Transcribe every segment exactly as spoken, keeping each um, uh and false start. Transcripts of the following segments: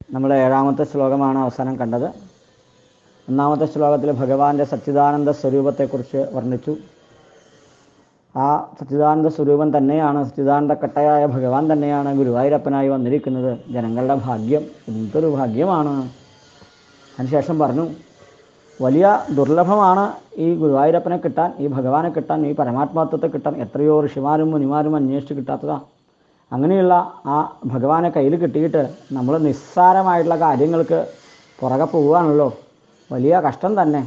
നമ്മൾ ഏഴാമത്തെ ശ്ലോകമാണ് അവസാനം കണ്ടത്. ഒന്നാമത്തെ ശ്ലോകത്തിൽ ഭഗവാന്റെ സച്ചിദാനന്ദ സ്വരൂപത്തെക്കുറിച്ച് വർണ്ണിച്ചു. ആ സച്ചിദാനന്ദ സ്വരൂപം തന്നെയാണ്, സച്ചിദാനന്ദക്കട്ടയായ ഭഗവാൻ തന്നെയാണ് ഗുരുവായൂരപ്പനായി വന്നിരിക്കുന്നത്. ജനങ്ങളുടെ ഭാഗ്യം എന്തൊരു ഭാഗ്യമാണ്. അതിനുശേഷം പറഞ്ഞു, വലിയ ദുർലഭമാണ് ഈ ഗുരുവായൂരപ്പനെ കിട്ടാൻ, ഈ ഭഗവാനെ കിട്ടാൻ, ഈ പരമാത്മാത്വത്തെ കിട്ടാൻ. എത്രയോ ഋഷിമാരും മുനിമാരും അന്വേഷിച്ച് കിട്ടാത്തതാണ്. അങ്ങനെയുള്ള ആ ഭഗവാനെ കയ്യിൽ കിട്ടിയിട്ട് നമ്മൾ നിസ്സാരമായിട്ടുള്ള കാര്യങ്ങൾക്ക് പുറകെ പോവുകയാണല്ലോ. വലിയ കഷ്ടം തന്നെ.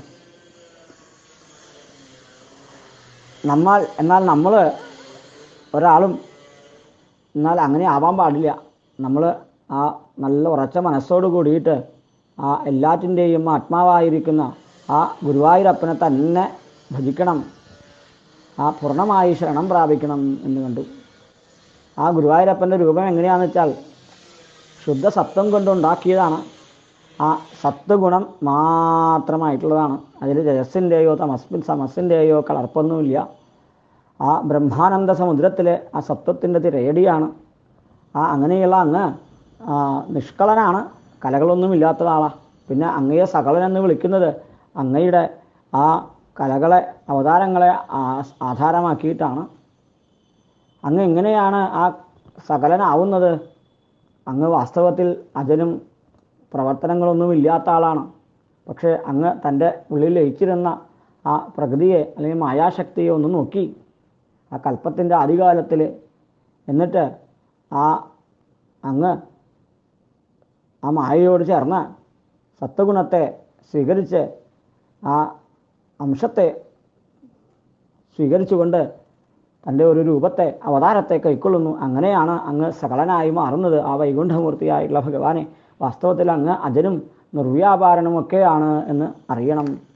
നമ്മൾ എന്നാൽ നമ്മൾ ഒരാളും എന്നാൽ അങ്ങനെ ആവാൻ പാടില്ല. നമ്മൾ ആ നല്ല ഉറച്ച മനസ്സോട് കൂടിയിട്ട് ആ എല്ലാറ്റിൻ്റെയും ആത്മാവായിരിക്കുന്ന ആ ഗുരുവായൂരപ്പനെ തന്നെ ഭജിക്കണം, ആ പൂർണ്ണമായി ശരണം പ്രാപിക്കണം എന്ന് കണ്ടു. ആ ഗുരുവായൂരപ്പൻ്റെ രൂപം എങ്ങനെയാണെന്ന് വെച്ചാൽ ശുദ്ധ സത്വം കൊണ്ടുണ്ടാക്കിയതാണ്. ആ സത്വഗുണം മാത്രമായിട്ടുള്ളതാണ്. അതിൽ രജസ്സിൻ്റെയോ തമസ് സമസ്സിൻ്റെയോ കളർപ്പൊന്നുമില്ല. ആ ബ്രഹ്മാനന്ദ സമുദ്രത്തിലെ ആ സത്വത്തിൻ്റെ തിരയടിയാണ്. ആ അങ്ങനെയുള്ള അങ്ങ് നിഷ്കളനാണ്, കലകളൊന്നും ഇല്ലാത്ത ആളാണ്. പിന്നെ അങ്ങയെ സകലനെന്ന് വിളിക്കുന്നത് അങ്ങയുടെ ആ കലകളെ അവതാരങ്ങളെ ആധാരമാക്കിയിട്ടാണ്. അങ്ങ് എങ്ങനെയാണ് ആ സകലനാവുന്നത്? അങ്ങ് വാസ്തവത്തിൽ അജനും പ്രവർത്തനങ്ങളൊന്നും ഇല്ലാത്ത ആളാണ്. പക്ഷേ അങ്ങ് തൻ്റെ ഉള്ളിൽ ലയിച്ചിരുന്ന ആ പ്രകൃതിയെ അല്ലെങ്കിൽ മായാശക്തിയെ ഒന്ന് നോക്കി ആ കൽപ്പത്തിൻ്റെ ആദികാലത്തിൽ, എന്നിട്ട് ആ അങ്ങ് ആ മായയോട് ചേർന്ന് സത്വഗുണത്തെ സ്വീകരിച്ച് ആ അംശത്തെ സ്വീകരിച്ചുകൊണ്ട് തൻ്റെ ഒരു രൂപത്തെ അവതാരത്തെ കൈക്കൊള്ളുന്നു. അങ്ങനെയാണ് അങ്ങ് സകലനായി മാറുന്നത്. ആ വൈകുണ്ഠമൂർത്തിയായിട്ടുള്ള ഭഗവാനെ വാസ്തവത്തിൽ അങ്ങ് അജനും നിർവ്യാപാരനുമൊക്കെയാണ് എന്ന് അറിയണം.